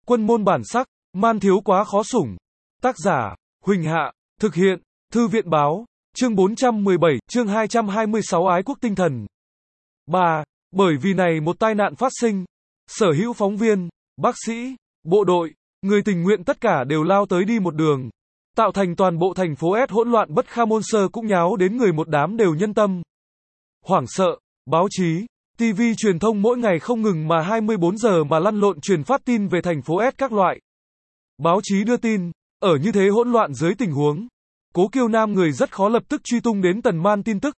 Quân môn bản sắc, man thiếu quá khó sủng. Tác giả, Huỳnh Hạ, thực hiện, Thư viện báo, chương 417, chương 226 ái quốc tinh thần. 3. Bởi vì này một tai nạn phát sinh, sở hữu phóng viên, bác sĩ, bộ đội, người tình nguyện tất cả đều lao tới đi một đường, tạo thành toàn bộ thành phố S hỗn loạn bất kham, môn sơ cũng nháo đến người một đám đều nhân tâm hoảng sợ. Báo chí, TV truyền thông mỗi ngày không ngừng mà 24 giờ mà lăn lộn truyền phát tin về thành phố S các loại. Báo chí đưa tin, ở như thế hỗn loạn dưới tình huống, Cố Kiêu Nam người rất khó lập tức truy tung đến Tần Man tin tức.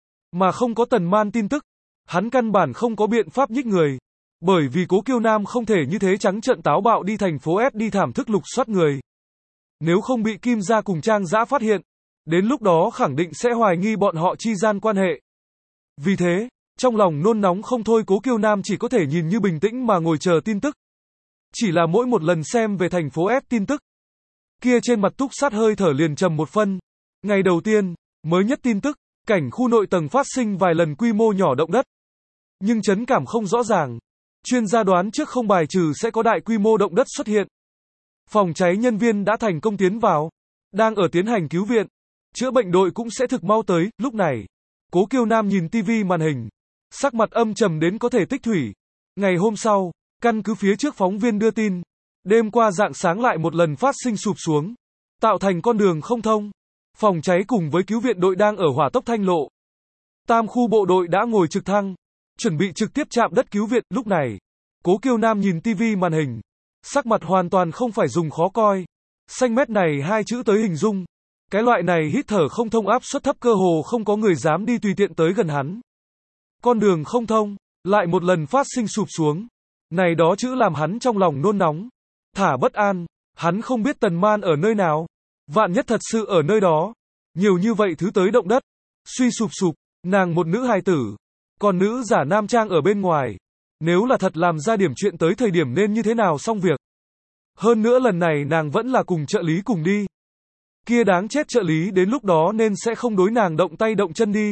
Mà không có Tần Man tin tức, hắn căn bản không có biện pháp nhích người. Bởi vì Cố Kiêu Nam không thể như thế trắng trợn táo bạo đi thành phố S đi thảm thức lục soát người. Nếu không bị Kim Gia cùng Trang Dã phát hiện, đến lúc đó khẳng định sẽ hoài nghi bọn họ chi gian quan hệ. Vì thế, trong lòng nôn nóng không thôi, Cố Kiêu Nam chỉ có thể nhìn như bình tĩnh mà ngồi chờ tin tức. Chỉ là mỗi một lần xem về thành phố S tin tức, kia trên mặt túc sát hơi thở liền trầm một phân. Ngày đầu tiên, mới nhất tin tức, cảnh khu nội tầng phát sinh vài lần quy mô nhỏ động đất. Nhưng chấn cảm không rõ ràng. Chuyên gia đoán trước không bài trừ sẽ có đại quy mô động đất xuất hiện. Phòng cháy nhân viên đã thành công tiến vào, đang ở tiến hành cứu viện. Chữa bệnh đội cũng sẽ thực mau tới. Lúc này, Cố Kiêu Nam nhìn TV màn hình, sắc mặt âm trầm đến có thể tích thủy. Ngày hôm sau, căn cứ phía trước phóng viên đưa tin, đêm qua rạng sáng lại một lần phát sinh sụp xuống, tạo thành con đường không thông. Phòng cháy cùng với cứu viện đội đang ở hỏa tốc thanh lộ. Tam khu bộ đội đã ngồi trực thăng, chuẩn bị trực tiếp chạm đất cứu viện. Lúc này, Cố Kiêu Nam nhìn TV màn hình, sắc mặt hoàn toàn không phải dùng khó coi. Xanh mét này hai chữ tới hình dung. Cái loại này hít thở không thông, áp suất thấp, cơ hồ không có người dám đi tùy tiện tới gần hắn. Con đường không thông, lại một lần phát sinh sụp xuống. Này đó chữ làm hắn trong lòng nôn nóng, thả bất an. Hắn không biết Tần Man ở nơi nào. Vạn nhất thật sự ở nơi đó. Nhiều như vậy thứ tới động đất, suy sụp sụp, nàng một nữ hài tử, còn nữ giả nam trang ở bên ngoài. Nếu là thật làm ra điểm chuyện tới thời điểm nên như thế nào xong việc. Hơn nữa lần này nàng vẫn là cùng trợ lý cùng đi. Kia đáng chết trợ lý đến lúc đó nên sẽ không đối nàng động tay động chân đi.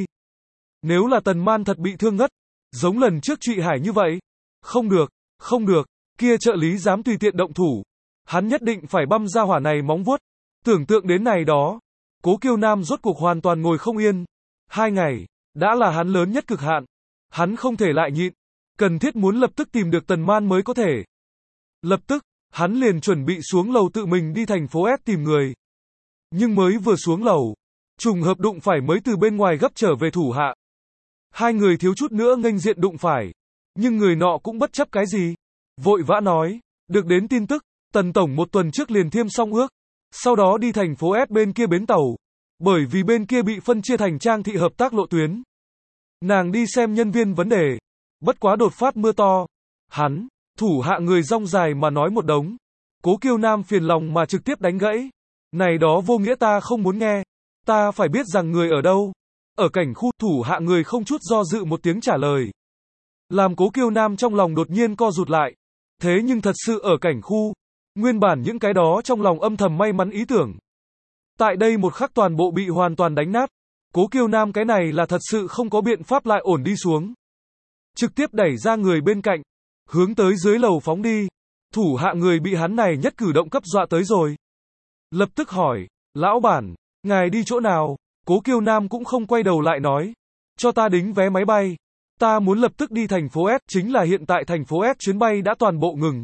Nếu là Tần Man thật bị thương ngất, giống lần trước Trụy Hải như vậy. Không được, không được, kia trợ lý dám tùy tiện động thủ. Hắn nhất định phải băm ra hỏa này móng vuốt. Tưởng tượng đến này đó, Cố Kiêu Nam rốt cuộc hoàn toàn ngồi không yên. 2 ngày, đã là hắn lớn nhất cực hạn. Hắn không thể lại nhịn. Cần thiết muốn lập tức tìm được Tần Man mới có thể. Lập tức, hắn liền chuẩn bị xuống lầu tự mình đi thành phố S tìm người. Nhưng mới vừa xuống lầu, trùng hợp đụng phải mới từ bên ngoài gấp trở về thủ hạ. Hai người thiếu chút nữa nghênh diện đụng phải. Nhưng người nọ cũng bất chấp cái gì. Vội vã nói, được đến tin tức, Tần Tổng một tuần trước liền thiêm xong ước. Sau đó đi thành phố S bên kia bến tàu. Bởi vì bên kia bị phân chia thành Trang thị hợp tác lộ tuyến. Nàng đi xem nhân viên vấn đề. Bất quá đột phát mưa to. Hắn, thủ hạ người rong dài mà nói một đống. Cố Kiêu Nam phiền lòng mà trực tiếp đánh gãy. Này đó vô nghĩa ta không muốn nghe. Ta phải biết rằng người ở đâu. Ở cảnh khu. Thủ hạ người không chút do dự một tiếng trả lời. Làm Cố Kiêu Nam trong lòng đột nhiên co rụt lại. Thế nhưng thật sự ở cảnh khu. Nguyên bản những cái đó trong lòng âm thầm may mắn ý tưởng. Tại đây một khắc toàn bộ bị hoàn toàn đánh nát. Cố Kiêu Nam cái này là thật sự không có biện pháp lại ổn đi xuống. Trực tiếp đẩy ra người bên cạnh, hướng tới dưới lầu phóng đi. Thủ hạ người bị hắn này nhất cử động cấp dọa tới rồi. Lập tức hỏi, lão bản, ngài đi chỗ nào? Cố Kiêu Nam cũng không quay đầu lại nói, cho ta đính vé máy bay. Ta muốn lập tức đi thành phố S, chính là hiện tại thành phố S chuyến bay đã toàn bộ ngừng.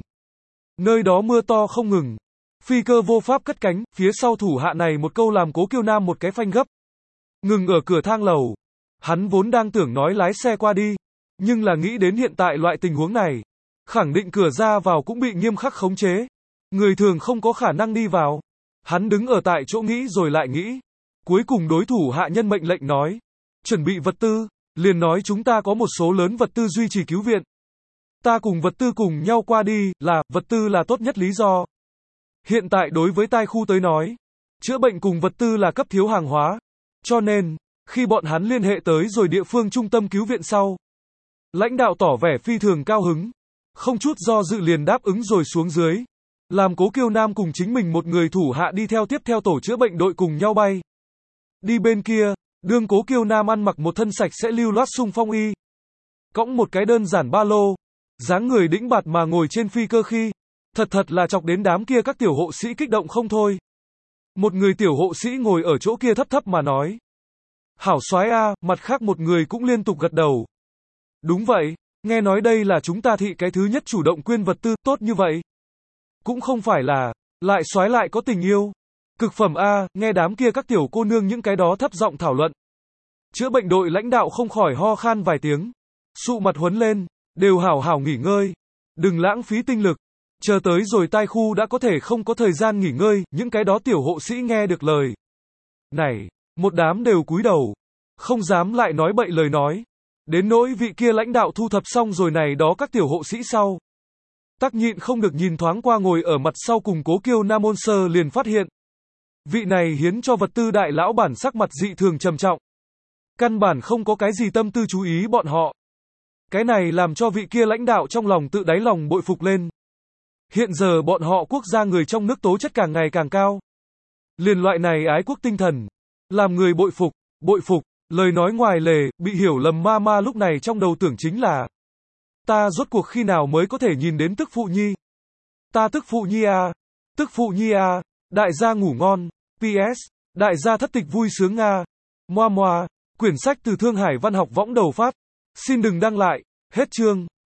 Nơi đó mưa to không ngừng. Phi cơ vô pháp cất cánh, phía sau thủ hạ này một câu làm Cố Kiêu Nam một cái phanh gấp. Ngừng ở cửa thang lầu. Hắn vốn đang tưởng nói lái xe qua đi. Nhưng là nghĩ đến hiện tại loại tình huống này. Khẳng định cửa ra vào cũng bị nghiêm khắc khống chế. Người thường không có khả năng đi vào. Hắn đứng ở tại chỗ nghĩ rồi lại nghĩ. Cuối cùng đối thủ hạ nhân mệnh lệnh nói. Chuẩn bị vật tư. Liền nói chúng ta có một số lớn vật tư duy trì cứu viện. Ta cùng vật tư cùng nhau qua đi, vật tư là tốt nhất lý do. Hiện tại đối với tai khu tới nói, chữa bệnh cùng vật tư là cấp thiếu hàng hóa. Cho nên, khi bọn hắn liên hệ tới rồi địa phương trung tâm cứu viện sau, lãnh đạo tỏ vẻ phi thường cao hứng, không chút do dự liền đáp ứng rồi xuống dưới. Làm Cố Kiêu Nam cùng chính mình một người thủ hạ đi theo tiếp theo tổ chữa bệnh đội cùng nhau bay. Đi bên kia, đương Cố Kiêu Nam ăn mặc một thân sạch sẽ lưu loát xung phong y. Cõng một cái đơn giản ba lô, dáng người đĩnh bạt mà ngồi trên phi cơ khi, Thật là chọc đến đám kia các tiểu hộ sĩ kích động không thôi. Một người tiểu hộ sĩ ngồi ở chỗ kia thấp thấp mà nói. Hảo soái a, mặt khác một người cũng liên tục gật đầu. Đúng vậy, nghe nói đây là chúng ta thị cái thứ nhất chủ động quyên vật tư, tốt như vậy. Cũng không phải là, lại soái lại có tình yêu. Cực phẩm a, nghe đám kia các tiểu cô nương những cái đó thấp giọng thảo luận. Chữa bệnh đội lãnh đạo không khỏi ho khan vài tiếng. Sụ mặt huấn lên, đều hảo hảo nghỉ ngơi. Đừng lãng phí tinh lực. Chờ tới rồi tai khu đã có thể không có thời gian nghỉ ngơi, những cái đó tiểu hộ sĩ nghe được lời. Này, một đám đều cúi đầu. Không dám lại nói bậy lời nói. Đến nỗi vị kia lãnh đạo thu thập xong rồi này đó các tiểu hộ sĩ sau. Tắc nhịn không được nhìn thoáng qua ngồi ở mặt sau cùng Cố Kiêu Nam Môn Sơ liền phát hiện. Vị này hiến cho vật tư đại lão bản sắc mặt dị thường trầm trọng. Căn bản không có cái gì tâm tư chú ý bọn họ. Cái này làm cho vị kia lãnh đạo trong lòng tự đáy lòng bội phục lên. Hiện giờ bọn họ quốc gia người trong nước tố chất càng ngày càng cao. Liền loại này ái quốc tinh thần. Làm người bội phục, lời nói ngoài lề, bị hiểu lầm ma lúc này trong đầu tưởng chính là. Ta rốt cuộc khi nào mới có thể nhìn đến tức phụ nhi? Ta tức phụ nhi à, đại gia ngủ ngon, PS, đại gia thất tịch vui sướng Nga. Moa, quyển sách từ Thương Hải Văn học võng đầu phát. Xin đừng đăng lại, hết chương.